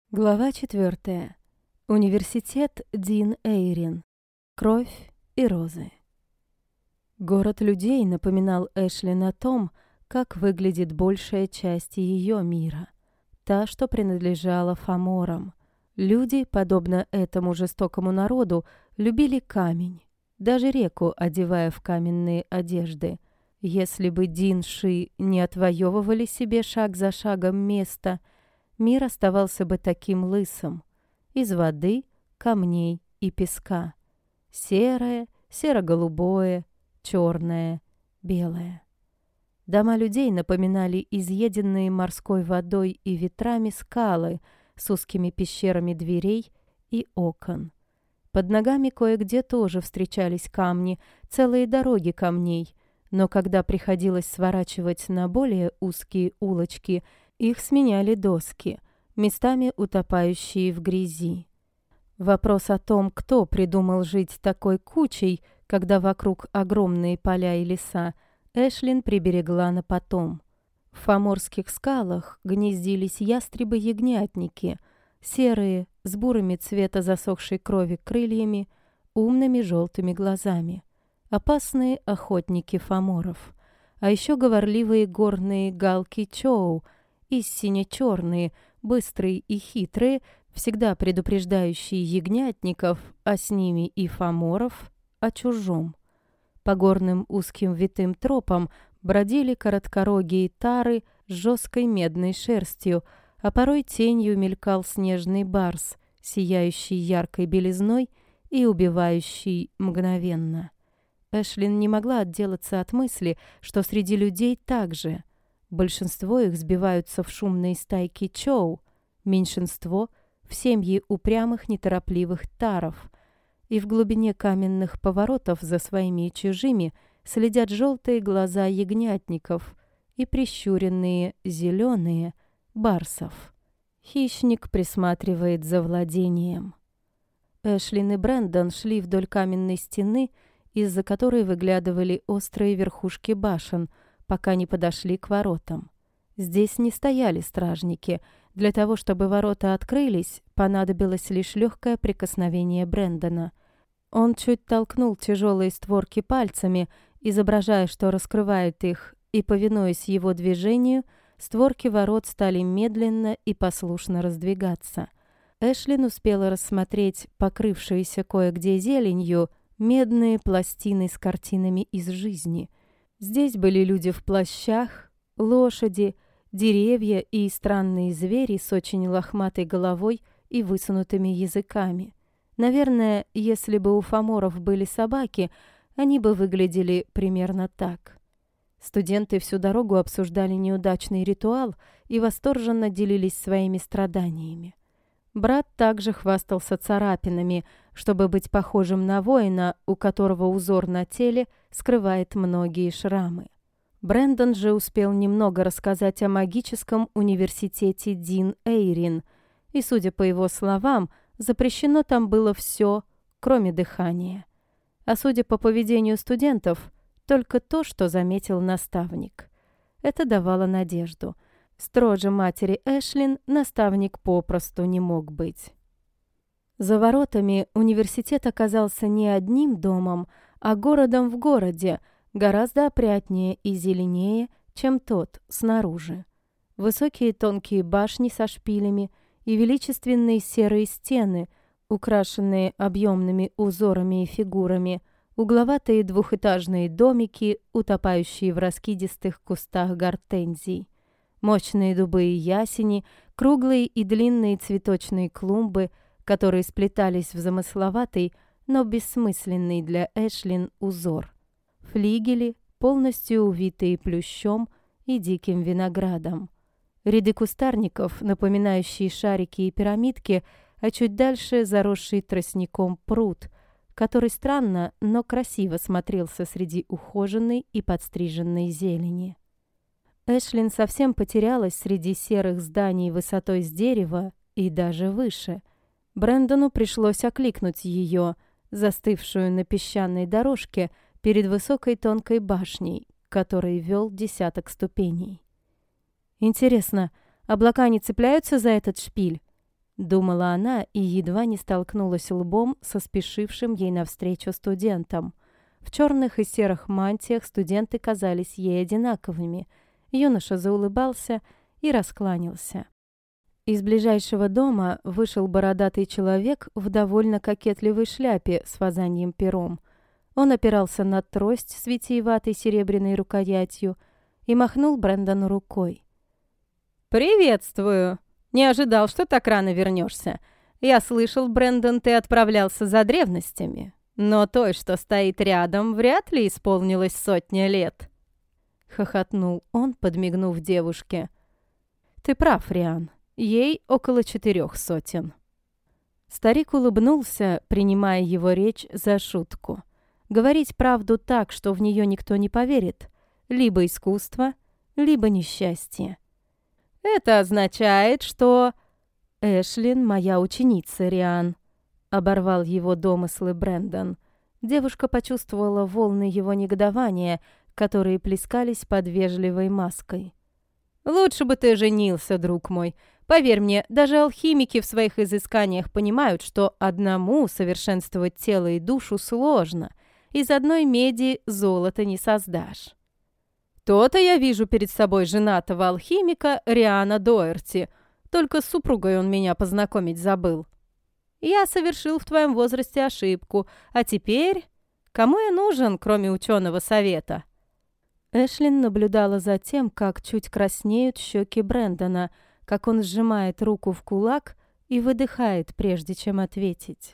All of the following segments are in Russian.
Глава 4. Университет Дин Эйрин. Кровь и розы. Город людей напоминал Эшлин о том, как выглядит большая часть ее мира. Та, что принадлежала Фоморам. Люди, подобно этому жестокому народу, любили камень, даже реку одевая в каменные одежды. Если бы Дин-Ши не отвоевывали себе шаг за шагом место, мир оставался бы таким лысым, из воды, камней и песка. Серое, серо-голубое, черное, белое. Дома людей напоминали изъеденные морской водой и ветрами скалы с узкими пещерами дверей и окон. Под ногами кое-где тоже встречались камни, целые дороги камней, но когда приходилось сворачивать на более узкие улочки, их сменяли доски, местами утопающие в грязи. Вопрос о том, кто придумал жить такой кучей, когда вокруг огромные поля и леса, Эшлин приберегла на потом. В фоморских скалах гнездились ястребы-ягнятники, серые, с бурыми цвета засохшей крови крыльями, умными желтыми глазами, опасные охотники фоморов, а еще говорливые горные галки-чоу, и сине-черные, быстрые и хитрые, всегда предупреждающие ягнятников, а с ними и фоморов, о чужом. По горным узким витым тропам бродили короткорогие тары с жесткой медной шерстью, а порой тенью мелькал снежный барс, сияющий яркой белизной и убивающий мгновенно. Эшлин не могла отделаться от мысли, что среди людей так же. Большинство их сбиваются в шумные стайки чоу, меньшинство — в семьи упрямых неторопливых таров. И в глубине каменных поворотов за своими и чужими следят желтые глаза ягнятников и прищуренные зеленые барсов. Хищник присматривает за владением. Эшлин и Брэндон шли вдоль каменной стены, из-за которой выглядывали острые верхушки башен, пока не подошли к воротам. Здесь не стояли стражники. Для того, чтобы ворота открылись, понадобилось лишь легкое прикосновение Брэндона. Он чуть толкнул тяжелые створки пальцами, изображая, что раскрывает их, и, повинуясь его движению, створки ворот стали медленно и послушно раздвигаться. Эшлин успела рассмотреть покрывшиеся кое-где зеленью медные пластины с картинами из жизни. Здесь были люди в плащах, лошади, деревья и странные звери с очень лохматой головой и высунутыми языками. Наверное, если бы у фоморов были собаки, они бы выглядели примерно так. Студенты всю дорогу обсуждали неудачный ритуал и восторженно делились своими страданиями. Брат также хвастался царапинами, чтобы быть похожим на воина, у которого узор на теле скрывает многие шрамы. Брэндон же успел немного рассказать о магическом университете Дин Эйрин, и, судя по его словам, запрещено там было все, кроме дыхания. А судя по поведению студентов, только то, что заметил наставник. Это давало надежду. Строже матери Эшлин наставник попросту не мог быть. За воротами университет оказался не одним домом, а городом в городе, гораздо опрятнее и зеленее, чем тот снаружи. Высокие тонкие башни со шпилями и величественные серые стены, украшенные объемными узорами и фигурами, угловатые двухэтажные домики, утопающие в раскидистых кустах гортензий, мощные дубы и ясени, круглые и длинные цветочные клумбы, которые сплетались в замысловатый, но бессмысленный для Эшлин узор. Флигели, полностью увитые плющом и диким виноградом. Ряды кустарников, напоминающие шарики и пирамидки, а чуть дальше заросший тростником пруд, который странно, но красиво смотрелся среди ухоженной и подстриженной зелени. Эшлин совсем потерялась среди серых зданий высотой с дерева и даже выше. Брэндону пришлось окликнуть ее, застывшую на песчаной дорожке, перед высокой тонкой башней, которой вел 10 ступеней. «Интересно, облака не цепляются за этот шпиль?» думала она и едва не столкнулась лбом со спешившим ей навстречу студентом. В черных и серых мантиях студенты казались ей одинаковыми. Юноша заулыбался и раскланялся. Из ближайшего дома вышел бородатый человек в довольно кокетливой шляпе с фазаньим пером. Он опирался на трость с витиеватой серебряной рукоятью и махнул Брэндону рукой. «Приветствую! Не ожидал, что так рано вернешься. Я слышал, Брэндон, ты отправлялся за древностями, но той, что стоит рядом, вряд ли исполнилось 100 лет». Хохотнул он, подмигнув девушке. «Ты прав, Риан. Ей около 400. Старик улыбнулся, принимая его речь за шутку. Говорить правду так, что в нее никто не поверит, либо искусство, либо несчастье. «Это означает, что...» «Эшлин — моя ученица, Риан», — оборвал его домыслы Брэндон. Девушка почувствовала волны его негодования, которые плескались под вежливой маской. «Лучше бы ты женился, друг мой. Поверь мне, даже алхимики в своих изысканиях понимают, что одному совершенствовать тело и душу сложно. Из одной меди золото не создашь». «То-то я вижу перед собой женатого алхимика Риана Доерти. Только с супругой он меня познакомить забыл. Я совершил в твоем возрасте ошибку, а теперь... Кому я нужен, кроме ученого совета?» Эшлин наблюдала за тем, как чуть краснеют щеки Брэндона, как он сжимает руку в кулак и выдыхает, прежде чем ответить.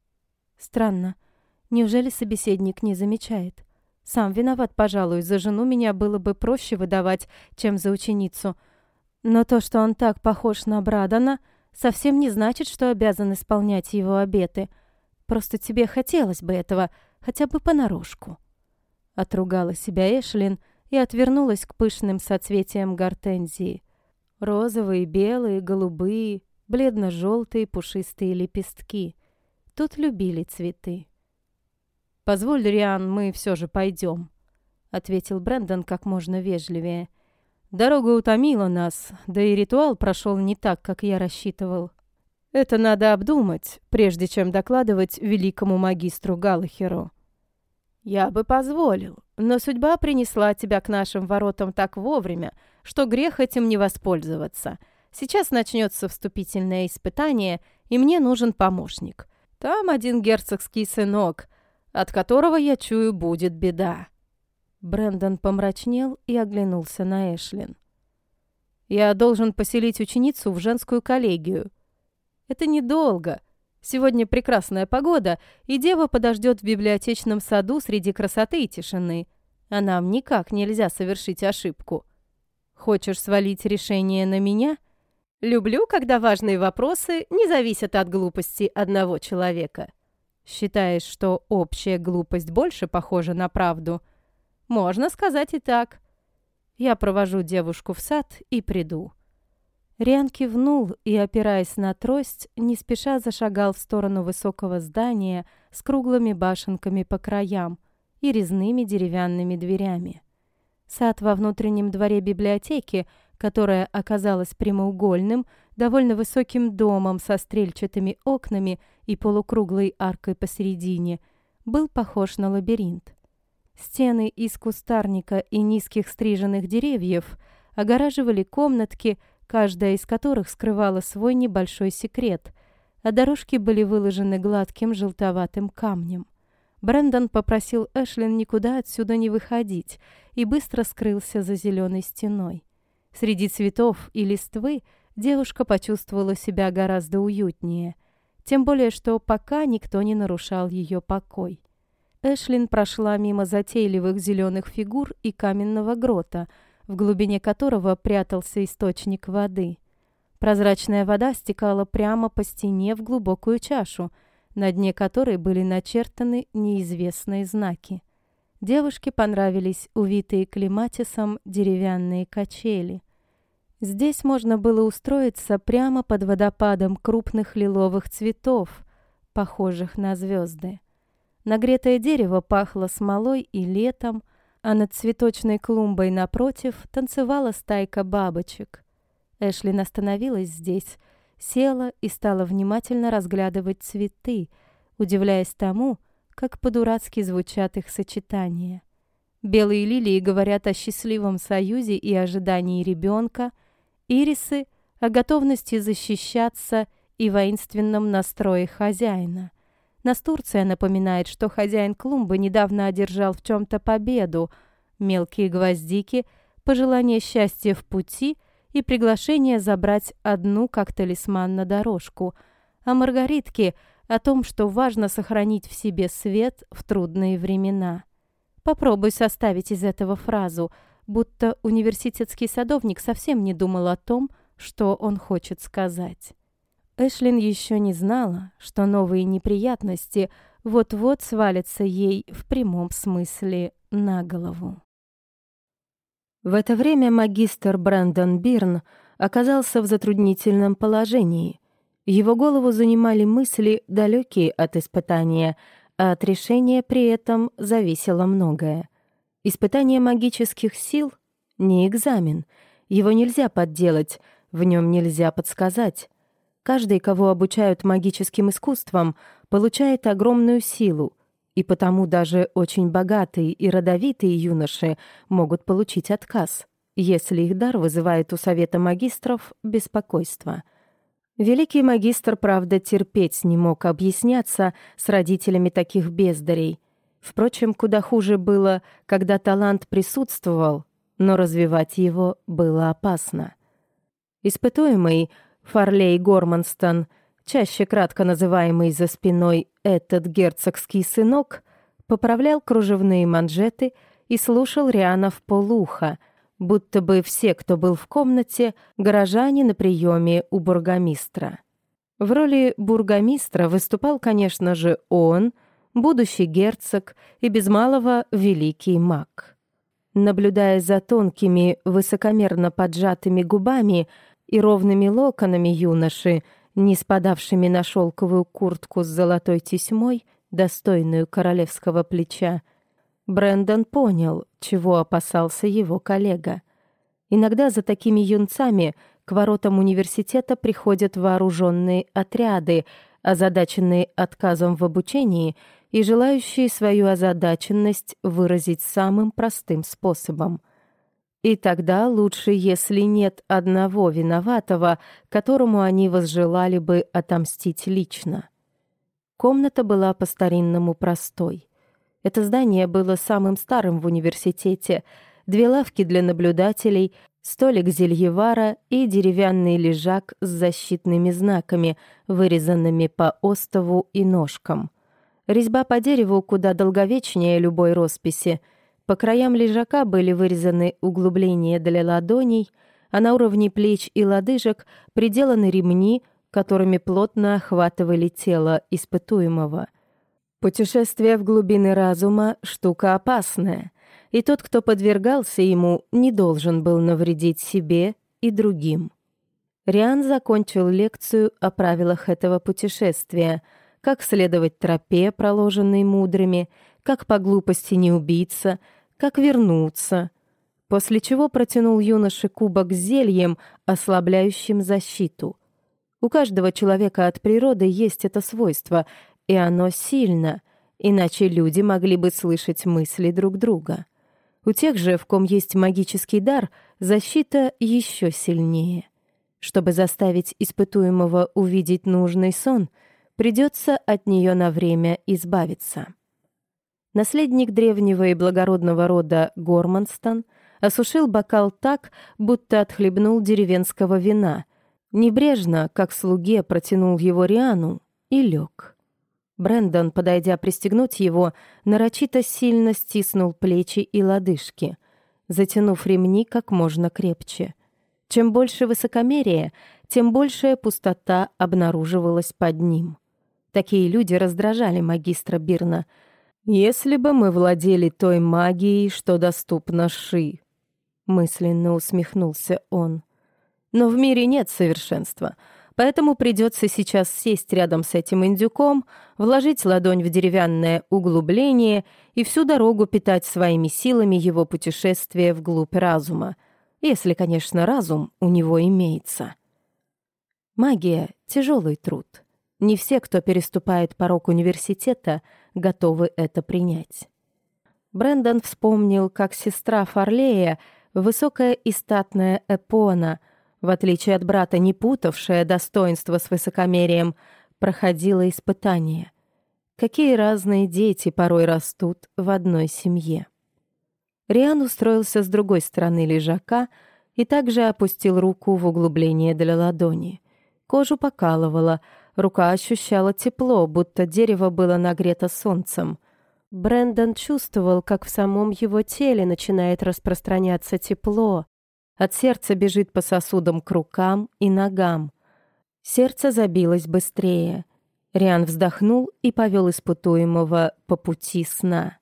Странно. Неужели собеседник не замечает? Сам виноват, пожалуй, за жену меня было бы проще выдавать, чем за ученицу. Но то, что он так похож на Брадона, совсем не значит, что обязан исполнять его обеты. Просто тебе хотелось бы этого, хотя бы понарошку. Отругала себя Эшлин и отвернулась к пышным соцветиям гортензии. Розовые, белые, голубые, бледно-желтые пушистые лепестки. Тут любили цветы. «Позволь, Риан, мы все же пойдем», — ответил Брэндон как можно вежливее. «Дорога утомила нас, да и ритуал прошел не так, как я рассчитывал. Это надо обдумать, прежде чем докладывать великому магистру Галлахеру». «Я бы позволил, но судьба принесла тебя к нашим воротам так вовремя, что грех этим не воспользоваться. Сейчас начнется вступительное испытание, и мне нужен помощник. Там один герцогский сынок, от которого, я чую, будет беда». Брэндон помрачнел и оглянулся на Эшлин. «Я должен поселить ученицу в женскую коллегию. Это недолго. Сегодня прекрасная погода, и дева подождет в библиотечном саду среди красоты и тишины. А нам никак нельзя совершить ошибку. Хочешь свалить решение на меня? Люблю, когда важные вопросы не зависят от глупости одного человека. Считаешь, что общая глупость больше похожа на правду? Можно сказать и так. Я провожу девушку в сад и приду». Риан кивнул и, опираясь на трость, не спеша зашагал в сторону высокого здания с круглыми башенками по краям и резными деревянными дверями. Сад во внутреннем дворе библиотеки, которая оказалась прямоугольным, довольно высоким домом со стрельчатыми окнами и полукруглой аркой посередине, был похож на лабиринт. Стены из кустарника и низких стриженных деревьев огораживали комнатки, каждая из которых скрывала свой небольшой секрет, а дорожки были выложены гладким желтоватым камнем. Брэндон попросил Эшлин никуда отсюда не выходить и быстро скрылся за зеленой стеной. Среди цветов и листвы девушка почувствовала себя гораздо уютнее, тем более что пока никто не нарушал ее покой. Эшлин прошла мимо затейливых зеленых фигур и каменного грота, в глубине которого прятался источник воды. Прозрачная вода стекала прямо по стене в глубокую чашу, на дне которой были начертаны неизвестные знаки. Девушке понравились увитые клематисом деревянные качели. Здесь можно было устроиться прямо под водопадом крупных лиловых цветов, похожих на звезды. Нагретое дерево пахло смолой и летом, а над цветочной клумбой напротив танцевала стайка бабочек. Эшлин остановилась здесь. села и стала внимательно разглядывать цветы, удивляясь тому, как по-дурацки звучат их сочетания. Белые лилии говорят о счастливом союзе и ожидании ребенка, ирисы — о готовности защищаться и воинственном настрое хозяина. Настурция напоминает, что хозяин клумбы недавно одержал в чем-то победу. Мелкие гвоздики — пожелание счастья в пути и приглашение забрать одну как талисман на дорожку. А маргаритки — о том, что важно сохранить в себе свет в трудные времена. Попробуй составить из этого фразу, будто университетский садовник совсем не думал о том, что он хочет сказать. Эшлин еще не знала, что новые неприятности вот-вот свалятся ей в прямом смысле на голову. В это время магистр Брэндон Бирн оказался в затруднительном положении. Его голову занимали мысли, далекие от испытания, а от решения при этом зависело многое. Испытание магических сил — не экзамен, его нельзя подделать, в нем нельзя подсказать. Каждый, кого обучают магическим искусствам, получает огромную силу, и потому даже очень богатые и родовитые юноши могут получить отказ, если их дар вызывает у Совета магистров беспокойство. Великий магистр, правда, терпеть не мог объясняться с родителями таких бездарей. Впрочем, куда хуже было, когда талант присутствовал, но развивать его было опасно. Испытуемый Фарлей Горманстон, чаще кратко называемый за спиной «этот герцогский сынок», поправлял кружевные манжеты и слушал Риана вполуха, будто бы все, кто был в комнате, горожане на приеме у бургомистра. В роли бургомистра выступал, конечно же, он, будущий герцог и без малого великий маг. Наблюдая за тонкими, высокомерно поджатыми губами и ровными локонами юноши, не спадавшими на шелковую куртку с золотой тесьмой, достойную королевского плеча, Брэндон понял, чего опасался его коллега. Иногда за такими юнцами к воротам университета приходят вооруженные отряды, озадаченные отказом в обучении и желающие свою озадаченность выразить самым простым способом. И тогда лучше, если нет одного виноватого, которому они возжелали бы отомстить лично. Комната была по-старинному простой. Это здание было самым старым в университете. 2 лавки для наблюдателей, столик зельевара и деревянный лежак с защитными знаками, вырезанными по остову и ножкам. Резьба по дереву куда долговечнее любой росписи. По краям лежака были вырезаны углубления для ладоней, а на уровне плеч и лодыжек приделаны ремни, которыми плотно охватывали тело испытуемого. Путешествие в глубины разума — штука опасная, и тот, кто подвергался ему, не должен был навредить себе и другим. Риан закончил лекцию о правилах этого путешествия, как следовать тропе, проложенной мудрыми, как по глупости не убиться, как вернуться, после чего протянул юноше кубок с зельем, ослабляющим защиту. У каждого человека от природы есть это свойство, и оно сильно, иначе люди могли бы слышать мысли друг друга. У тех же, в ком есть магический дар, защита еще сильнее. Чтобы заставить испытуемого увидеть нужный сон, придется от нее на время избавиться. Наследник древнего и благородного рода Горманстон осушил бокал так, будто отхлебнул деревенского вина, небрежно, как слуге, протянул его Риану и лег. Брэндон, подойдя пристегнуть его, нарочито сильно стиснул плечи и лодыжки, затянув ремни как можно крепче. Чем больше высокомерия, тем большая пустота обнаруживалась под ним. Такие люди раздражали магистра Бирна. «Если бы мы владели той магией, что доступна Ши», — мысленно усмехнулся он. «Но в мире нет совершенства, поэтому придется сейчас сесть рядом с этим индюком, вложить ладонь в деревянное углубление и всю дорогу питать своими силами его путешествие вглубь разума, если, конечно, разум у него имеется». Магия — тяжелый труд. Не все, кто переступает порог университета, готовы это принять. Брэндон вспомнил, как сестра Фарлея, высокая и статная Эпона, в отличие от брата, не путавшая достоинство с высокомерием, проходила испытания. Какие разные дети порой растут в одной семье. Риан устроился с другой стороны лежака и также опустил руку в углубление для ладони. Кожу покалывало, рука ощущала тепло, будто дерево было нагрето солнцем. Брэндон чувствовал, как в самом его теле начинает распространяться тепло. От сердца бежит по сосудам к рукам и ногам. Сердце забилось быстрее. Риан вздохнул и повел испытуемого по пути сна.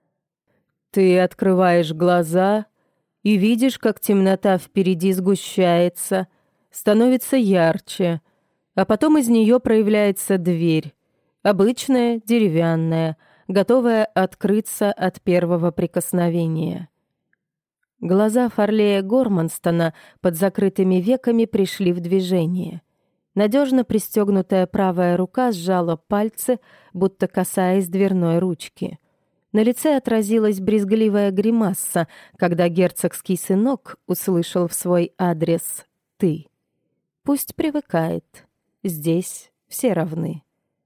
«Ты открываешь глаза и видишь, как темнота впереди сгущается, становится ярче, а потом из нее проявляется дверь, обычная, деревянная, готовая открыться от первого прикосновения». Глаза Фарлея Горманстона под закрытыми веками пришли в движение. Надежно пристегнутая правая рука сжала пальцы, будто касаясь дверной ручки. На лице отразилась брезгливая гримаса, когда герцогский сынок услышал в свой адрес «ты». Пусть привыкает. Здесь все равны.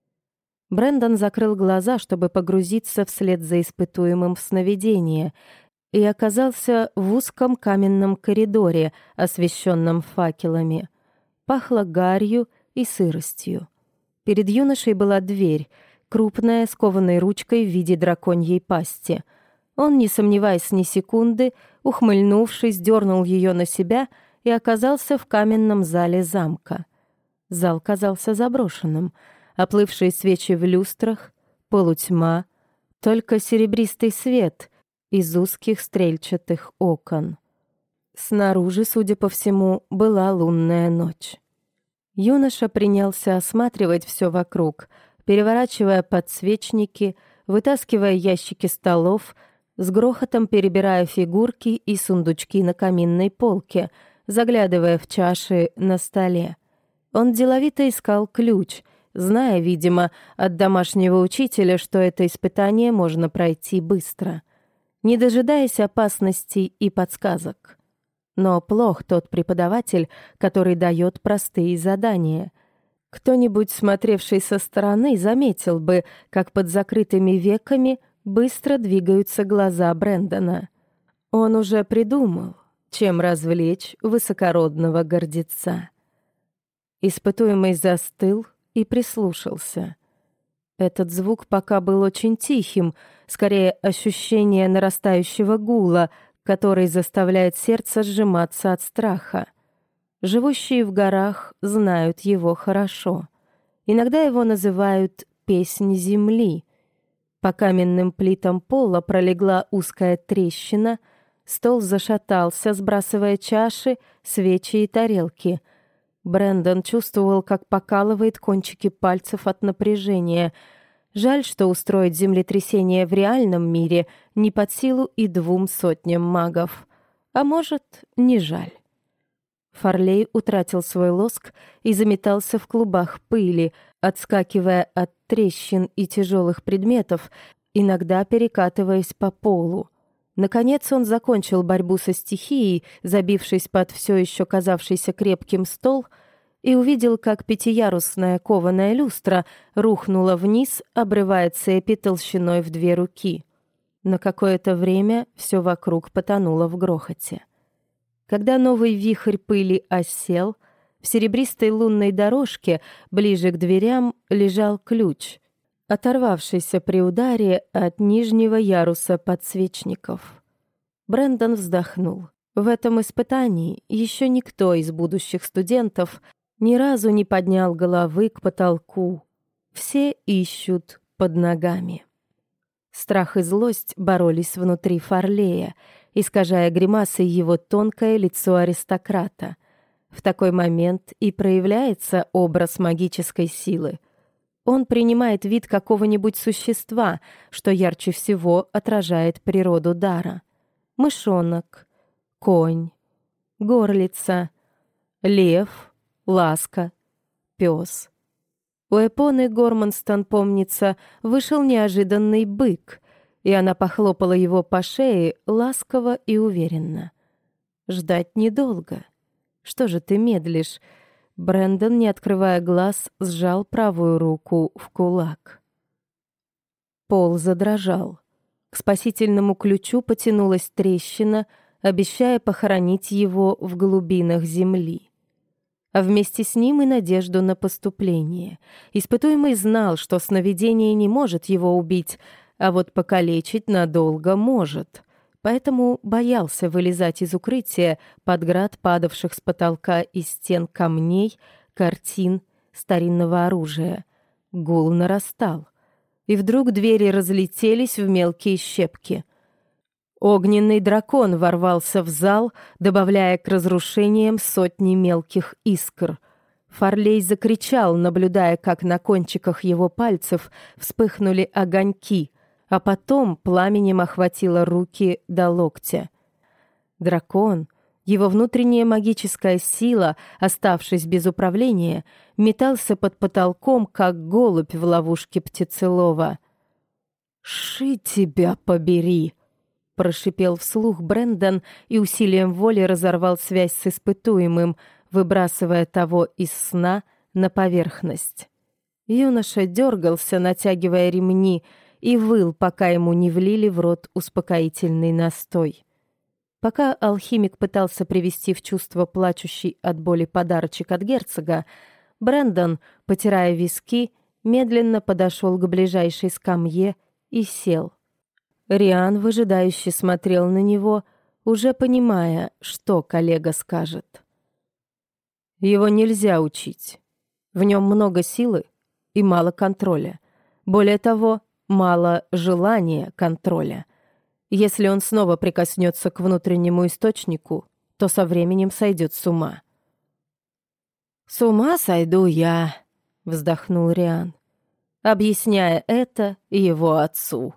Брэндон закрыл глаза, чтобы погрузиться вслед за испытуемым в сновидение, и оказался в узком каменном коридоре, освещенном факелами. Пахло гарью и сыростью. Перед юношей была дверь, крупная, с кованой ручкой в виде драконьей пасти. Он, не сомневаясь ни секунды, ухмыльнувшись, дернул ее на себя и оказался в каменном зале замка. Зал казался заброшенным. Оплывшие свечи в люстрах, полутьма, только серебристый свет из узких стрельчатых окон. Снаружи, судя по всему, была лунная ночь. Юноша принялся осматривать все вокруг, переворачивая подсвечники, вытаскивая ящики столов, с грохотом перебирая фигурки и сундучки на каминной полке, заглядывая в чаши на столе. Он деловито искал ключ, зная, видимо, от домашнего учителя, что это испытание можно пройти быстро, не дожидаясь опасностей и подсказок. Но плох тот преподаватель, который дает простые задания. Кто-нибудь, смотревший со стороны, заметил бы, как под закрытыми веками быстро двигаются глаза Брэндона. Он уже придумал, чем развлечь высокородного гордеца. Испытуемый застыл и прислушался. Этот звук пока был очень тихим, скорее ощущение нарастающего гула, который заставляет сердце сжиматься от страха. Живущие в горах знают его хорошо. Иногда его называют «песнь земли». По каменным плитам пола пролегла узкая трещина, стол зашатался, сбрасывая чаши, свечи и тарелки. Брэндон чувствовал, как покалывает кончики пальцев от напряжения. Жаль, что устроить землетрясение в реальном мире не под силу и 200 магов. А может, не жаль. Фарлей утратил свой лоск и заметался в клубах пыли, отскакивая от трещин и тяжелых предметов, иногда перекатываясь по полу. Наконец он закончил борьбу со стихией, забившись под все еще казавшийся крепким стол, и увидел, как пятиярусная кованая люстра рухнула вниз, обрывая цепи толщиной в 2 руки. На какое-то время все вокруг потонуло в грохоте. Когда новый вихрь пыли осел, в серебристой лунной дорожке ближе к дверям лежал ключ, оторвавшийся при ударе от нижнего яруса подсвечников. Брэндон вздохнул. В этом испытании еще никто из будущих студентов ни разу не поднял головы к потолку. Все ищут под ногами. Страх и злость боролись внутри Фарлея, искажая гримасой его тонкое лицо аристократа. В такой момент и проявляется образ магической силы. Он принимает вид какого-нибудь существа, что ярче всего отражает природу дара. Мышонок, конь, горлица, лев, ласка, пес. У Эпоны Горманстон, помнится, вышел неожиданный бык, и она похлопала его по шее ласково и уверенно. Ждать недолго. Что же ты медлишь? Брэндон, не открывая глаз, сжал правую руку в кулак. Пол задрожал. К спасительному ключу потянулась трещина, обещая похоронить его в глубинах земли. А вместе с ним и надежду на поступление. Испытуемый знал, что сновидение не может его убить, а вот покалечить надолго может. Поэтому боялся вылезать из укрытия под град падавших с потолка и стен камней, картин, старинного оружия. Гул нарастал. И вдруг двери разлетелись в мелкие щепки. Огненный дракон ворвался в зал, добавляя к разрушениям сотни мелких искр. Фарлей закричал, наблюдая, как на кончиках его пальцев вспыхнули огоньки, а потом пламенем охватило руки до локтя. Дракон, его внутренняя магическая сила, оставшись без управления, метался под потолком, как голубь в ловушке птицелова. «Ши тебя побери!» — прошипел вслух Брэндон и усилием воли разорвал связь с испытуемым, выбрасывая того из сна на поверхность. Юноша дергался, натягивая ремни, и выл, пока ему не влили в рот успокоительный настой. Пока алхимик пытался привести в чувство плачущий от боли подарочек от герцога, Брэндон, потирая виски, медленно подошел к ближайшей скамье и сел. Риан выжидающе смотрел на него, уже понимая, что коллега скажет. Его нельзя учить. В нем много силы и мало контроля. Более того, мало желания контроля. Если он снова прикоснется к внутреннему источнику, то со временем сойдет с ума. «С ума сойду я», — вздохнул Риан, объясняя это его отцу.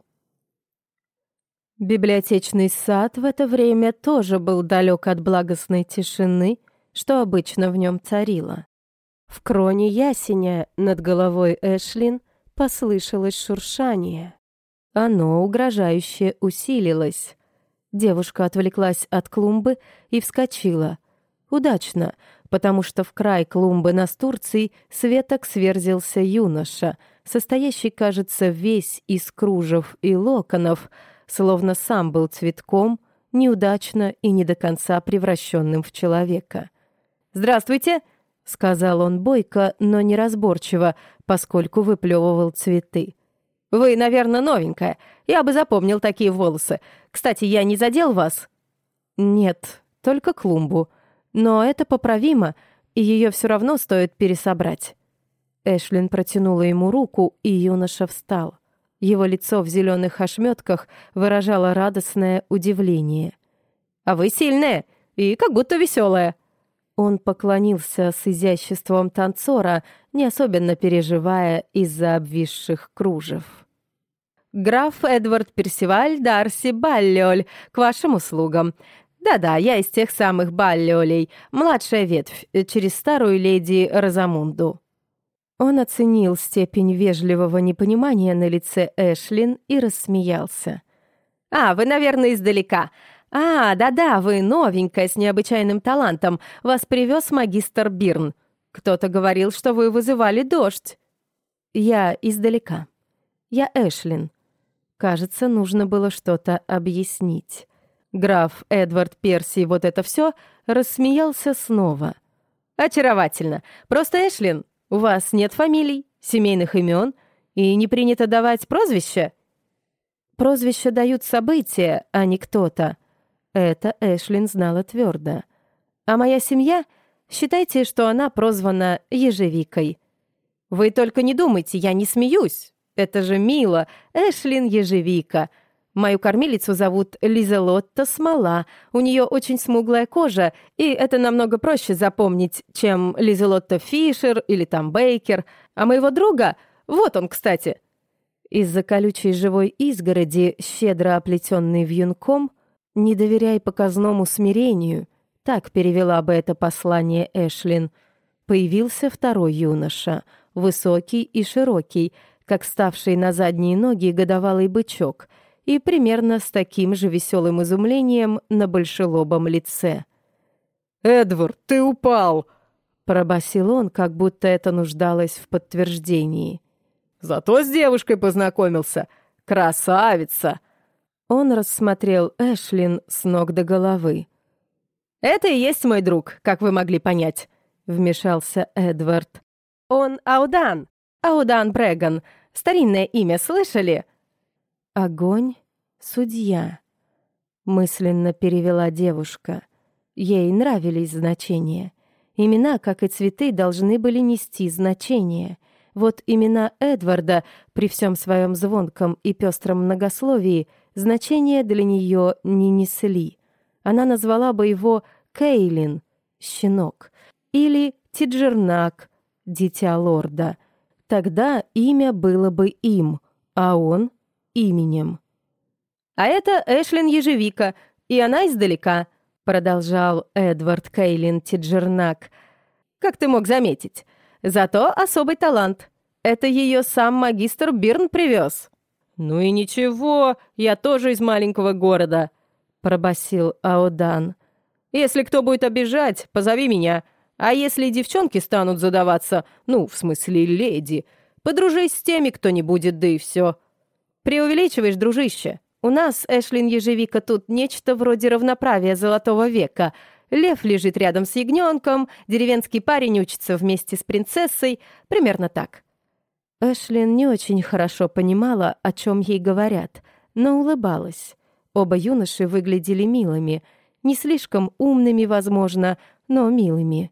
Библиотечный сад в это время тоже был далек от благостной тишины, что обычно в нем царило. В кроне ясеня над головой Эшлин послышалось шуршание. Оно угрожающе усилилось. Девушка отвлеклась от клумбы и вскочила. Удачно, потому что в край клумбы настурций с веток сверзился юноша, состоящий, кажется, весь из кружев и локонов, словно сам был цветком, неудачно и не до конца превращенным в человека. «Здравствуйте!» — сказал он бойко, но неразборчиво, поскольку выплевывал цветы. «Вы, наверное, новенькая. Я бы запомнил такие волосы. Кстати, я не задел вас?» «Нет, только клумбу. Но это поправимо, и ее все равно стоит пересобрать». Эшлин протянула ему руку, и юноша встал. Его лицо в зеленых ошметках выражало радостное удивление. «А вы сильная и как будто веселая». Он поклонился с изяществом танцора, не особенно переживая из-за обвисших кружев. «Граф Эдвард Персиваль Дарси Баллиоль, к вашим услугам. Да-да, я из тех самых Баллиолей, младшая ветвь, через старую леди Розамунду». Он оценил степень вежливого непонимания на лице Эшлин и рассмеялся. «А, вы, наверное, издалека. А, да-да, вы новенькая, с необычайным талантом. Вас привез магистр Бирн. Кто-то говорил, что вы вызывали дождь». «Я издалека. Я Эшлин». Кажется, нужно было что-то объяснить. Граф Эдвард Перси, вот это все, рассмеялся снова. «Очаровательно. Просто Эшлин. У вас нет фамилий, семейных имен, и не принято давать прозвища?» «Прозвища дают события, а не кто-то». Это Эшлин знала твердо. «А моя семья, считайте, что она прозвана Ежевикой». «Вы только не думайте, я не смеюсь. Это же мило. Эшлин Ежевика. Мою кормилицу зовут Лизелотта Смола. У нее очень смуглая кожа, и это намного проще запомнить, чем Лизелотта Фишер или там Бейкер. А моего друга... Вот он, кстати». Из-за колючей живой изгороди, щедро оплетенной вьюнком, «Не доверяй показному смирению», так перевела бы это послание Эшлин. Появился второй юноша, высокий и широкий, как ставший на задние ноги годовалый бычок, и примерно с таким же веселым изумлением на большелобом лице. «Эдвард, ты упал!» — пробасил он, как будто это нуждалось в подтверждении. «Зато с девушкой познакомился. Красавица!» Он рассмотрел Эшлин с ног до головы. «Это и есть мой друг, как вы могли понять», — вмешался Эдвард. «Он Аудан Брэган. Старинное имя слышали?» «Огонь, судья», — мысленно перевела девушка. Ей нравились значения. Имена, как и цветы, должны были нести значение. Вот имена Эдварда, при всем своем звонком и пестром многословии, значения для нее не несли. Она назвала бы его Кейлин, щенок, или Тиджернак, дитя лорда. Тогда имя было бы им, а он — именем. «А это Эшлин Ежевика, и она издалека», — продолжал Эдвард Кейлин Тиджернак. «Как ты мог заметить? Зато особый талант. Это ее сам магистр Бирн привез». «Ну и ничего, я тоже из маленького города», — пробасил Аудан. «Если кто будет обижать, позови меня. А если девчонки станут задаваться, ну, в смысле леди, подружись с теми, кто не будет, да и все. Преувеличиваешь, дружище. У нас, Эшлин Ежевика, тут нечто вроде равноправия Золотого века. Лев лежит рядом с ягненком, деревенский парень учится вместе с принцессой. Примерно так». Эшлин не очень хорошо понимала, о чем ей говорят, но улыбалась. Оба юноши выглядели милыми, не слишком умными, возможно, но милыми.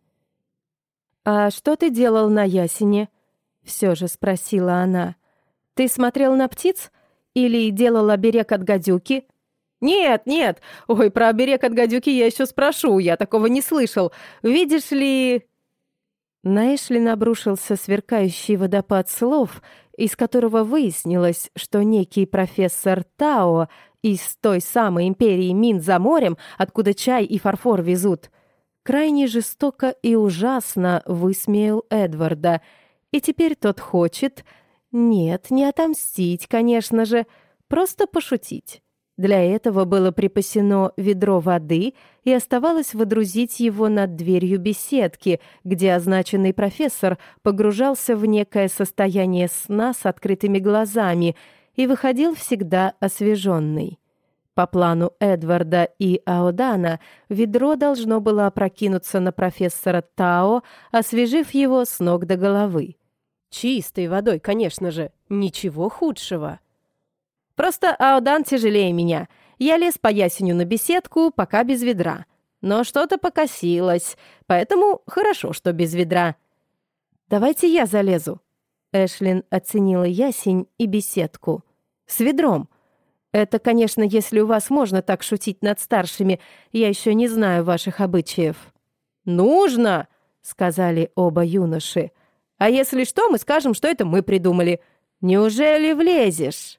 «А что ты делал на ясене?» — все же спросила она. «Ты смотрел на птиц? Или делал оберег от гадюки?» «Нет, нет! Ой, про оберег от гадюки я еще спрошу, я такого не слышал. Видишь ли...» На Эшлин обрушился сверкающий водопад слов, из которого выяснилось, что некий профессор Тао из той самой империи Мин за морем, откуда чай и фарфор везут, крайне жестоко и ужасно высмеял Эдварда, и теперь тот хочет... Нет, не отомстить, конечно же, просто пошутить. Для этого было припасено ведро воды, и оставалось водрузить его над дверью беседки, где означенный профессор погружался в некое состояние сна с открытыми глазами и выходил всегда освеженный. По плану Эдварда и Аодана ведро должно было опрокинуться на профессора Тао, освежив его с ног до головы. Чистой водой, конечно же, ничего худшего. Просто Аодан тяжелее меня. Я лез по ясеню на беседку, пока без ведра. Но что-то покосилось, поэтому хорошо, что без ведра. «Давайте я залезу». Эшлин оценила ясень и беседку. «С ведром. Это, конечно, если у вас можно так шутить над старшими. Я еще не знаю ваших обычаев». «Нужно!» — сказали оба юноши. «А если что, мы скажем, что это мы придумали. Неужели влезешь?»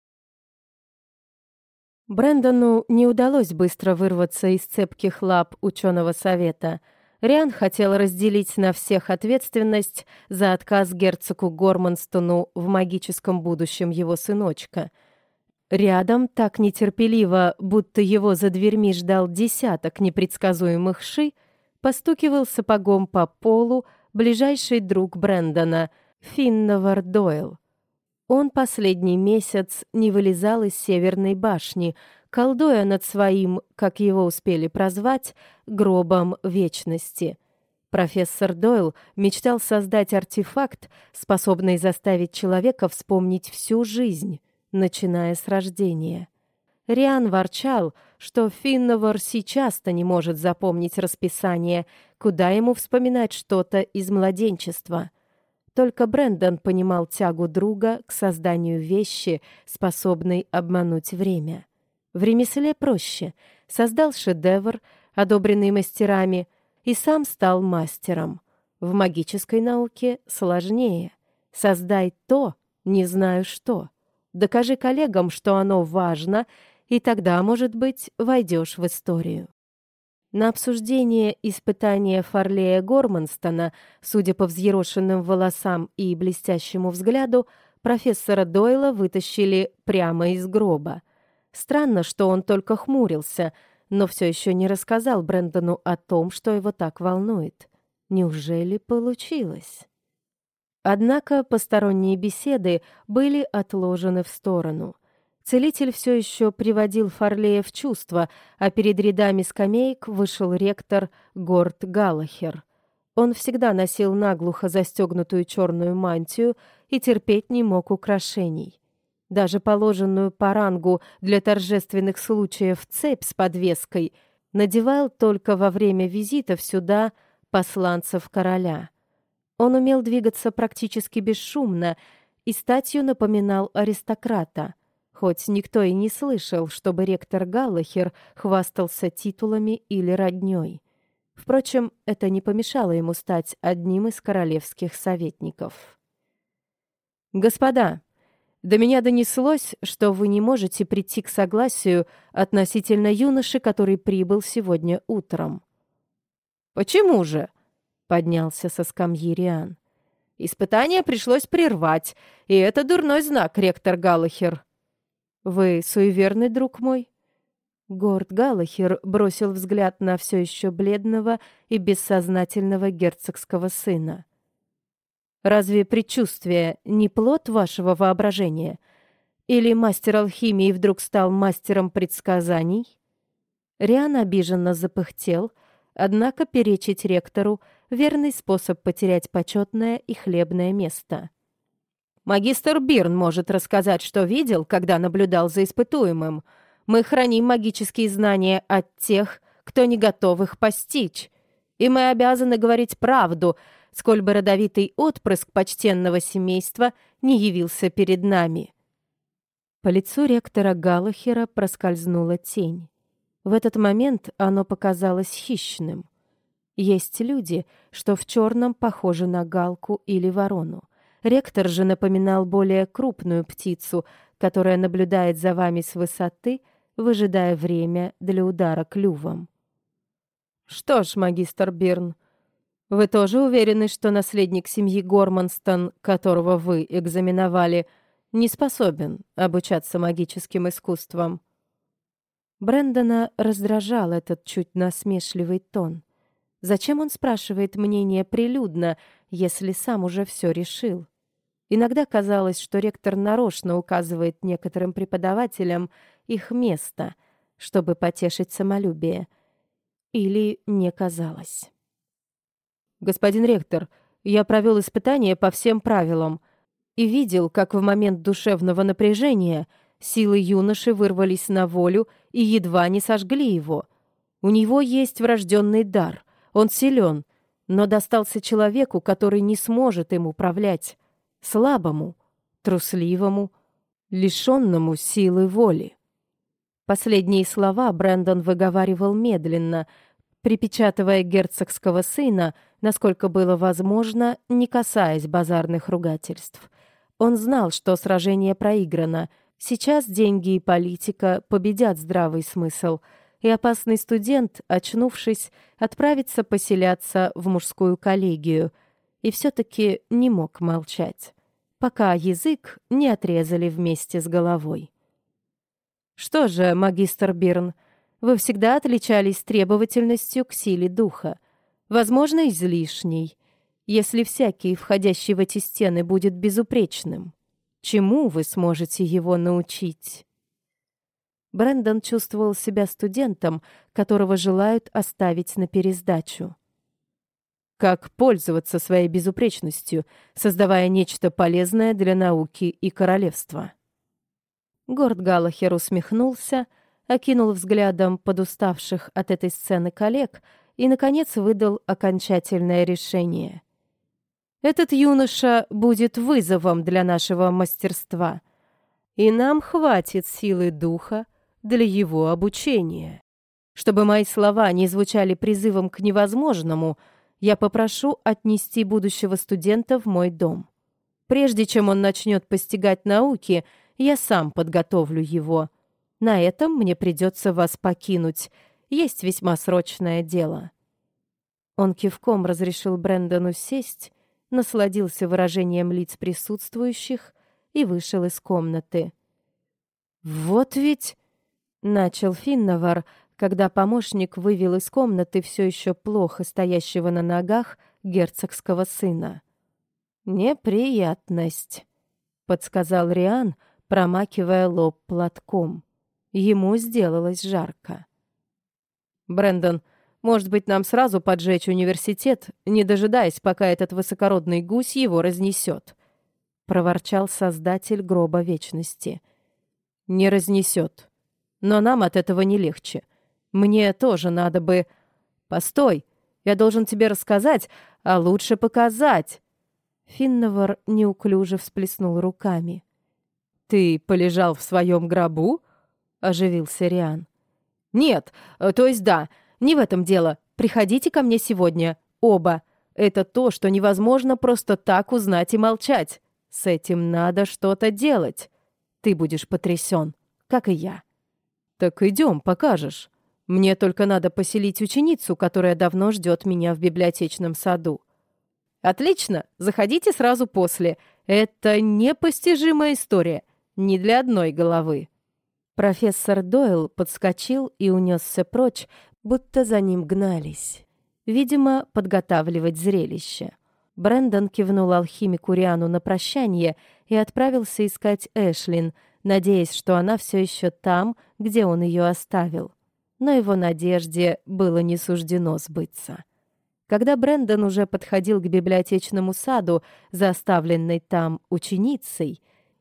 Брэндону не удалось быстро вырваться из цепких лап ученого совета. Риан хотел разделить на всех ответственность за отказ герцогу Горманстону в магическом будущем его сыночка. Рядом, так нетерпеливо, будто его за дверьми ждал десяток непредсказуемых ши, постукивал сапогом по полу ближайший друг Брэндона, Финновар Дойл. Он последний месяц не вылезал из Северной башни, колдуя над своим, как его успели прозвать, гробом вечности. Профессор Дойл мечтал создать артефакт, способный заставить человека вспомнить всю жизнь, начиная с рождения. Риан ворчал, что Финновар сейчас-то не может запомнить расписание, куда ему вспоминать что-то из младенчества. Только Брэндон понимал тягу друга к созданию вещи, способной обмануть время. В ремесле проще. Создал шедевр, одобренный мастерами, и сам стал мастером. В магической науке сложнее. Создай то, не знаю что. Докажи коллегам, что оно важно, и тогда, может быть, войдешь в историю. На обсуждение испытания Фарлея Горманстона, судя по взъерошенным волосам и блестящему взгляду, профессора Дойла вытащили прямо из гроба. Странно, что он только хмурился, но все еще не рассказал Брэндону о том, что его так волнует. Неужели получилось? Однако посторонние беседы были отложены в сторону. Целитель все еще приводил Фарлея в чувство, а перед рядами скамеек вышел ректор Горд Галлахер. Он всегда носил наглухо застегнутую черную мантию и терпеть не мог украшений. Даже положенную по рангу для торжественных случаев цепь с подвеской надевал только во время визитов сюда посланцев короля. Он умел двигаться практически бесшумно и статью напоминал аристократа, хоть никто и не слышал, чтобы ректор Галлахер хвастался титулами или роднёй. Впрочем, это не помешало ему стать одним из королевских советников. «Господа, до меня донеслось, что вы не можете прийти к согласию относительно юноши, который прибыл сегодня утром». «Почему же?» — поднялся со скамьи Риан. «Испытание пришлось прервать, и это дурной знак, ректор Галлахер». «Вы суеверный, друг мой?» Горд Галлахер бросил взгляд на все еще бледного и бессознательного герцогского сына. «Разве предчувствие не плод вашего воображения? Или мастер алхимии вдруг стал мастером предсказаний?» Риан обиженно запыхтел, однако перечить ректору — верный способ потерять почетное и хлебное место. «Магистр Бирн может рассказать, что видел, когда наблюдал за испытуемым. Мы храним магические знания от тех, кто не готов их постичь. И мы обязаны говорить правду, сколь бы родовитый отпрыск почтенного семейства не явился перед нами». По лицу ректора Галлахера проскользнула тень. В этот момент оно показалось хищным. Есть люди, что в черном похожи на галку или ворону. Ректор же напоминал более крупную птицу, которая наблюдает за вами с высоты, выжидая время для удара клювом. «Что ж, магистр Бирн, вы тоже уверены, что наследник семьи Горманстон, которого вы экзаменовали, не способен обучаться магическим искусствам?» Брэндона раздражал этот чуть насмешливый тон. Зачем он спрашивает мнение прилюдно, если сам уже все решил? Иногда казалось, что ректор нарочно указывает некоторым преподавателям их место, чтобы потешить самолюбие. Или не казалось. «Господин ректор, я провел испытание по всем правилам и видел, как в момент душевного напряжения силы юноши вырвались на волю и едва не сожгли его. У него есть врожденный дар, он силен, но достался человеку, который не сможет им управлять. Слабому, трусливому, лишенному силы воли». Последние слова Брэндон выговаривал медленно, припечатывая герцогского сына, насколько было возможно, не касаясь базарных ругательств. Он знал, что сражение проиграно. Сейчас деньги и политика победят здравый смысл, и опасный студент, очнувшись, отправится поселяться в мужскую коллегию, и все-таки не мог молчать, пока язык не отрезали вместе с головой. «Что же, магистр Бирн, вы всегда отличались требовательностью к силе духа, возможно, излишней, если всякий, входящий в эти стены, будет безупречным. Чему вы сможете его научить?» Брэндон чувствовал себя студентом, которого желают оставить на пересдачу. Как пользоваться своей безупречностью, создавая нечто полезное для науки и королевства? Горд Галлахер усмехнулся, окинул взглядом подуставших от этой сцены коллег и, наконец, выдал окончательное решение. «Этот юноша будет вызовом для нашего мастерства, и нам хватит силы духа для его обучения. Чтобы мои слова не звучали призывом к невозможному, я попрошу отнести будущего студента в мой дом. Прежде чем он начнет постигать науки, я сам подготовлю его. На этом мне придется вас покинуть, Есть весьма срочное дело». Он кивком разрешил Брэндону сесть, насладился выражением лиц присутствующих и вышел из комнаты. «Вот ведь...» — начал Финновар, когда помощник вывел из комнаты все еще плохо стоящего на ногах герцогского сына. «Неприятность», — подсказал Риан, промакивая лоб платком. Ему сделалось жарко. «Брэндон, может быть, нам сразу поджечь университет, не дожидаясь, пока этот высокородный гусь его разнесет?» — проворчал создатель гроба вечности. «Не разнесет. Но нам от этого не легче. Мне тоже надо бы...» «Постой! Я должен тебе рассказать, а лучше показать!» Финновар неуклюже всплеснул руками. «Ты полежал в своем гробу?» — оживился Риан. «Нет, то есть да, не в этом дело. Приходите ко мне сегодня, оба. Это то, что невозможно просто так узнать и молчать. С этим надо что-то делать. Ты будешь потрясен, как и я». «Так идем, покажешь. Мне только надо поселить ученицу, которая давно ждет меня в библиотечном саду». «Отлично, заходите сразу после. Это непостижимая история, не для одной головы». Профессор Дойл подскочил и унесся прочь, будто за ним гнались. Видимо, подготавливать зрелище. Брэндон кивнул алхимику Риану на прощание и отправился искать Эшлин, надеясь, что она все еще там, где он ее оставил. Но его надежде было не суждено сбыться. Когда Брэндон уже подходил к библиотечному саду, за оставленной там ученицей,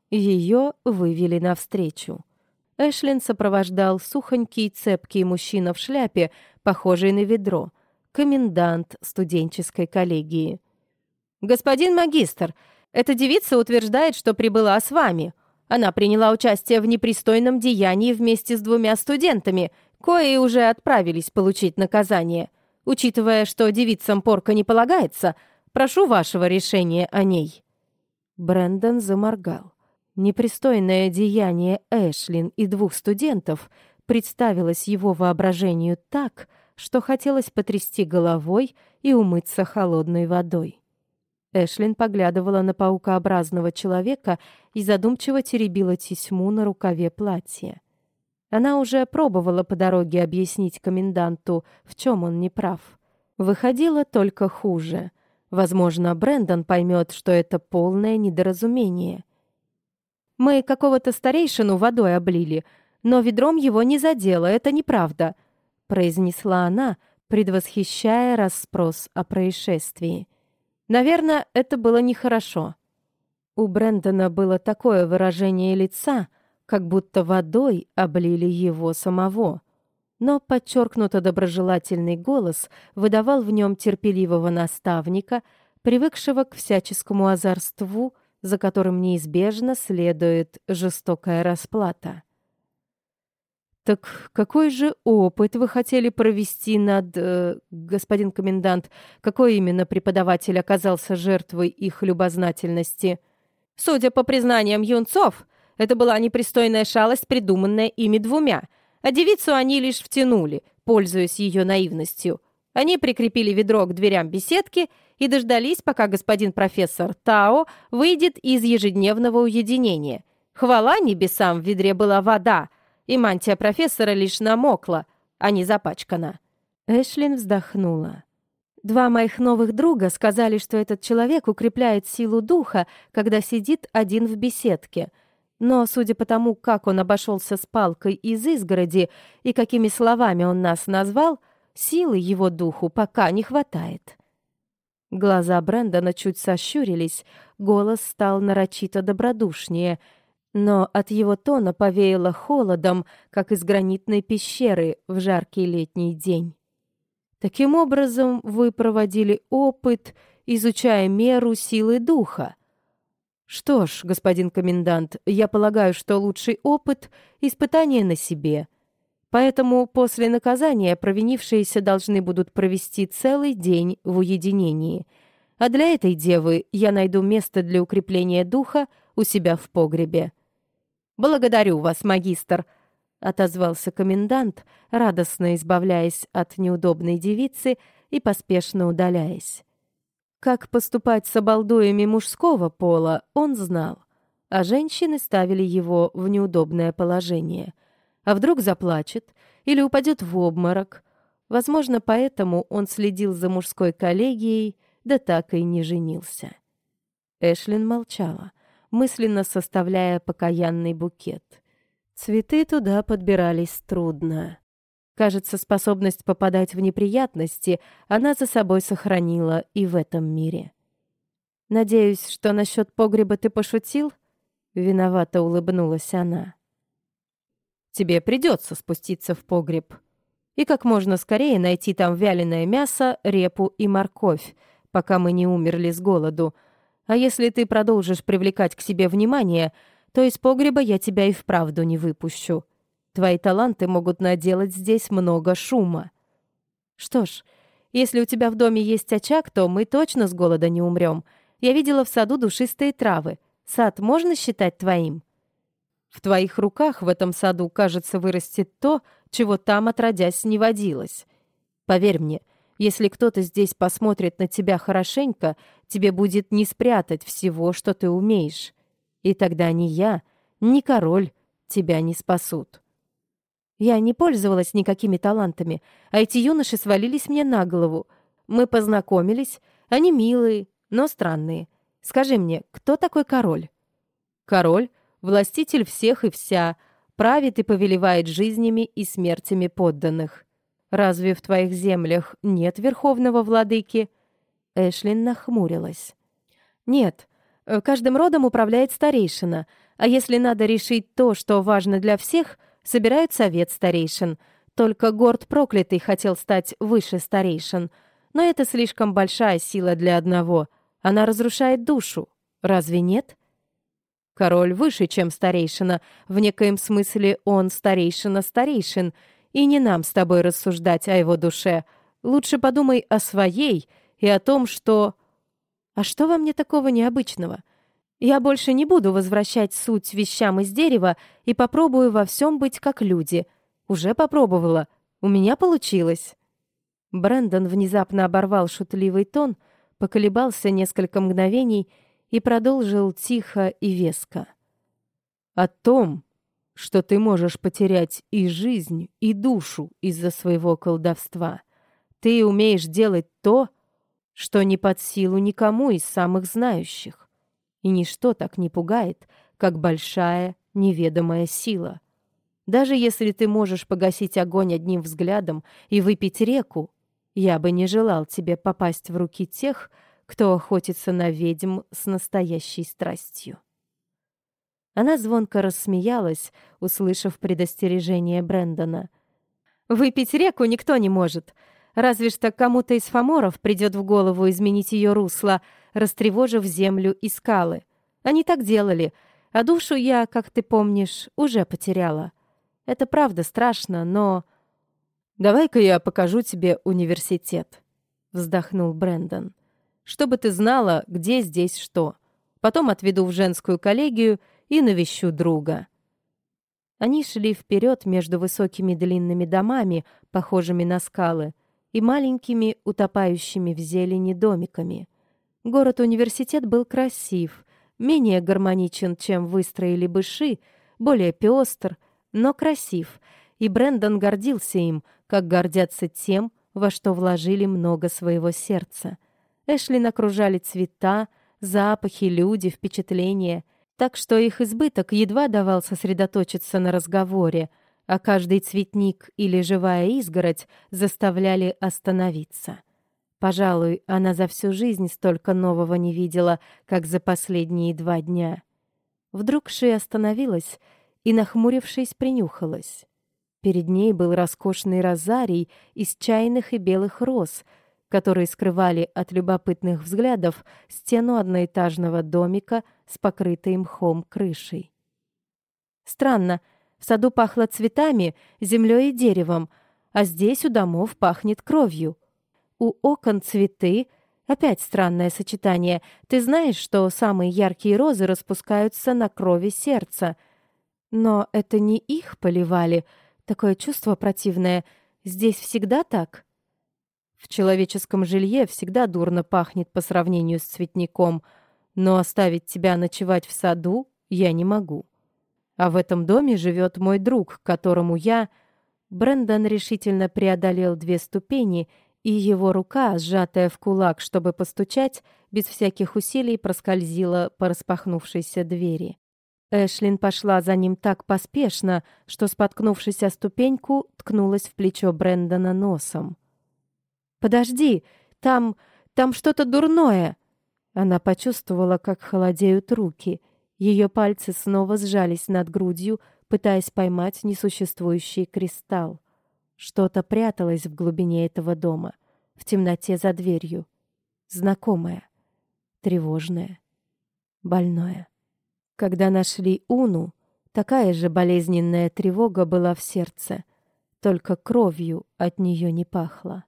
ее вывели навстречу. Эшлин сопровождал сухонький, цепкий мужчина в шляпе, похожий на ведро, комендант студенческой коллегии. «Господин магистр, эта девица утверждает, что прибыла с вами. Она приняла участие в непристойном деянии вместе с 2 студентами, кои уже отправились получить наказание. Учитывая, что девицам порка не полагается, прошу вашего решения о ней». Брэндон заморгал. Непристойное деяние Эшлин и 2 студентов представилось его воображению так, что хотелось потрясти головой и умыться холодной водой. Эшлин поглядывала на паукообразного человека и задумчиво теребила тесьму на рукаве платья. Она уже пробовала по дороге объяснить коменданту, в чем он не прав. Выходило только хуже. Возможно, Брэндон поймет, что это полное недоразумение. «Мы какого-то старейшину водой облили, но ведром его не задело, это неправда», — произнесла она, предвосхищая расспрос о происшествии. «Наверное, это было нехорошо». У Брэндона было такое выражение лица, как будто водой облили его самого. Но подчеркнуто доброжелательный голос выдавал в нем терпеливого наставника, привыкшего к всяческому озорству, за которым неизбежно следует жестокая расплата. «Так какой же опыт вы хотели провести над... господин комендант, какой именно преподаватель оказался жертвой их любознательности?» «Судя по признаниям юнцов, это была непристойная шалость, придуманная ими 2, а девицу они лишь втянули, пользуясь ее наивностью. Они прикрепили ведро к дверям беседки и дождались, пока господин профессор Тао выйдет из ежедневного уединения. Хвала небесам, в ведре была вода, и мантия профессора лишь намокла, а не запачкана». Эшлин вздохнула. «2 моих новых друга сказали, что этот человек укрепляет силу духа, когда сидит один в беседке. Но, судя по тому, как он обошелся с палкой из изгороди и какими словами он нас назвал, силы его духу пока не хватает». Глаза Брэндона чуть сощурились, голос стал нарочито добродушнее, но от его тона повеяло холодом, как из гранитной пещеры в жаркий летний день. «Таким образом, вы проводили опыт, изучая меру силы духа. Что ж, господин комендант, я полагаю, что лучший опыт — испытание на себе. Поэтому после наказания провинившиеся должны будут провести целый день в уединении. А для этой девы я найду место для укрепления духа у себя в погребе». «Благодарю вас, магистр. отозвался комендант, радостно избавляясь от неудобной девицы и поспешно удаляясь. Как поступать с обалдуями мужского пола, он знал, а женщины ставили его в неудобное положение. А вдруг заплачет или упадет в обморок? Возможно, поэтому он следил за мужской коллегией, да так и не женился. Эшлин молчала, мысленно составляя покаянный букет. Цветы туда подбирались трудно. Кажется, способность попадать в неприятности она за собой сохранила и в этом мире. «Надеюсь, что насчет погреба ты пошутил?» Виновато улыбнулась она. «Тебе придется спуститься в погреб и как можно скорее найти там вяленое мясо, репу и морковь, пока мы не умерли с голоду. А если ты продолжишь привлекать к себе внимание, то из погреба я тебя и вправду не выпущу. Твои таланты могут наделать здесь много шума. Что ж, если у тебя в доме есть очаг, то мы точно с голода не умрем. Я видела в саду душистые травы. Сад можно считать твоим? В твоих руках в этом саду, кажется, вырастет то, чего там отродясь не водилось. Поверь мне, если кто-то здесь посмотрит на тебя хорошенько, тебе будет не спрятать всего, что ты умеешь. И тогда ни я, ни король тебя не спасут. Я не пользовалась никакими талантами, а эти юноши свалились мне на голову. Мы познакомились, они милые, но странные. Скажи мне, кто такой король? Король — властитель всех и вся, правит и повелевает жизнями и смертями подданных. Разве в твоих землях нет верховного владыки? Эшлин нахмурилась. Нет, каждым родом управляет старейшина, а если надо решить то, что важно для всех, собирают совет старейшин. Только Горд Проклятый хотел стать выше старейшин. Но это слишком большая сила для одного. Она разрушает душу. Разве нет? Король выше, чем старейшина. В некоем смысле он старейшина старейшин. И не нам с тобой рассуждать о его душе. Лучше подумай о своей и о том, что... А что во мне такого необычного? Я больше не буду возвращать суть вещам из дерева и попробую во всем быть как люди. Уже попробовала. У меня получилось». Брэндон внезапно оборвал шутливый тон, поколебался несколько мгновений и продолжил тихо и веско. «О том, что ты можешь потерять и жизнь, и душу из-за своего колдовства. Ты умеешь делать то, что не под силу никому из самых знающих. И ничто так не пугает, как большая неведомая сила. Даже если ты можешь погасить огонь одним взглядом и выпить реку, я бы не желал тебе попасть в руки тех, кто охотится на ведьм с настоящей страстью». Она звонко рассмеялась, услышав предостережение Брэндона. «Выпить реку никто не может. Разве что кому-то из фаморов придет в голову изменить ее русло, растревожив землю и скалы. Они так делали, а душу я, как ты помнишь, уже потеряла. Это правда страшно, но... «Давай-ка я покажу тебе университет», — вздохнул Брэндон. «Чтобы ты знала, где здесь что. Потом отведу в женскую коллегию и навещу друга». Они шли вперед между высокими длинными домами, похожими на скалы, и маленькими, утопающими в зелени домиками. Город-университет был красив, менее гармоничен, чем выстроили быши, более пестр, но красив, и Брэндон гордился им, как гордятся тем, во что вложили много своего сердца. Эшлин окружали цвета, запахи, люди, впечатления, так что их избыток едва давал сосредоточиться на разговоре, а каждый цветник или живая изгородь заставляли остановиться. Пожалуй, она за всю жизнь столько нового не видела, как за последние 2 дня. Вдруг Ши остановилась и, нахмурившись, принюхалась. Перед ней был роскошный розарий из чайных и белых роз, которые скрывали от любопытных взглядов стену одноэтажного домика с покрытой мхом крышей. Странно, в саду пахло цветами, землей и деревом, а здесь у домов пахнет кровью. У окон цветы. Опять странное сочетание. Ты знаешь, что самые яркие розы распускаются на крови сердца. Но это не их поливали. Такое чувство противное. Здесь всегда так? В человеческом жилье всегда дурно пахнет по сравнению с цветником, но оставить тебя ночевать в саду я не могу. А в этом доме живет мой друг, которому я... Брэндон решительно преодолел 2 ступени, и его рука, сжатая в кулак, чтобы постучать, без всяких усилий проскользила по распахнувшейся двери. Эшлин пошла за ним так поспешно, что, споткнувшись о ступеньку, ткнулась в плечо Брэндона носом. «Подожди, там что-то дурное!» Она почувствовала, как холодеют руки. Ее пальцы снова сжались над грудью, пытаясь поймать несуществующий кристалл. Что-то пряталось в глубине этого дома, в темноте за дверью. Знакомое, тревожное, больное. Когда нашли Уну, такая же болезненная тревога была в сердце, только кровью от нее не пахло.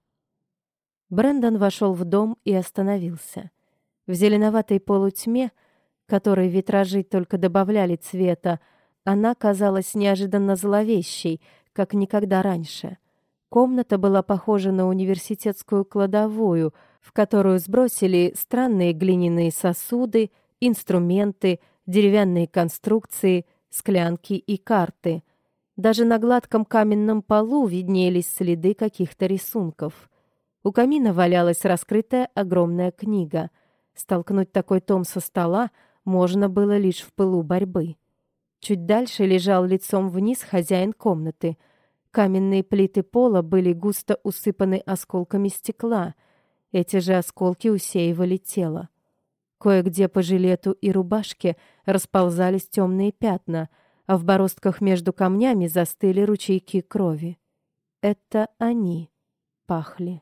Брэндон вошел в дом и остановился. В зеленоватой полутьме, которой витражи только добавляли цвета, она казалась неожиданно зловещей, как никогда раньше. Комната была похожа на университетскую кладовую, в которую сбросили странные глиняные сосуды, инструменты, деревянные конструкции, склянки и карты. Даже на гладком каменном полу виднелись следы каких-то рисунков. У камина валялась раскрытая огромная книга. Столкнуть такой том со стола можно было лишь в пылу борьбы. Чуть дальше лежал лицом вниз хозяин комнаты. Каменные плиты пола были густо усыпаны осколками стекла. Эти же осколки усеивали тело. Кое-где по жилету и рубашке расползались темные пятна, а в бороздках между камнями застыли ручейки крови. Это они пахли.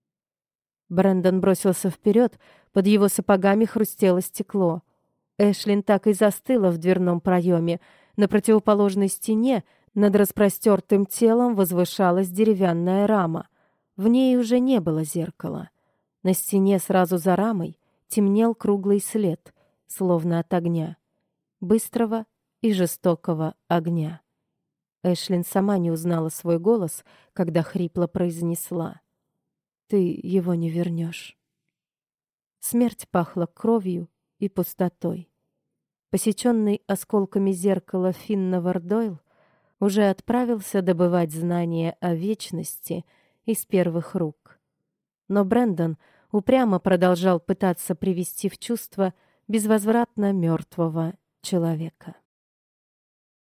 Брэндон бросился вперед, под его сапогами хрустело стекло. Эшлин так и застыла в дверном проеме. На противоположной стене над распростертым телом возвышалась деревянная рама. В ней уже не было зеркала. На стене сразу за рамой темнел круглый след, словно от огня. Быстрого и жестокого огня. Эшлин сама не узнала свой голос, когда хрипло произнесла: «Ты его не вернешь». Смерть пахла кровью и пустотой. Посеченный осколками зеркала Финна Вардойл уже отправился добывать знания о вечности из первых рук. Но Брэндон упрямо продолжал пытаться привести в чувство безвозвратно мертвого человека.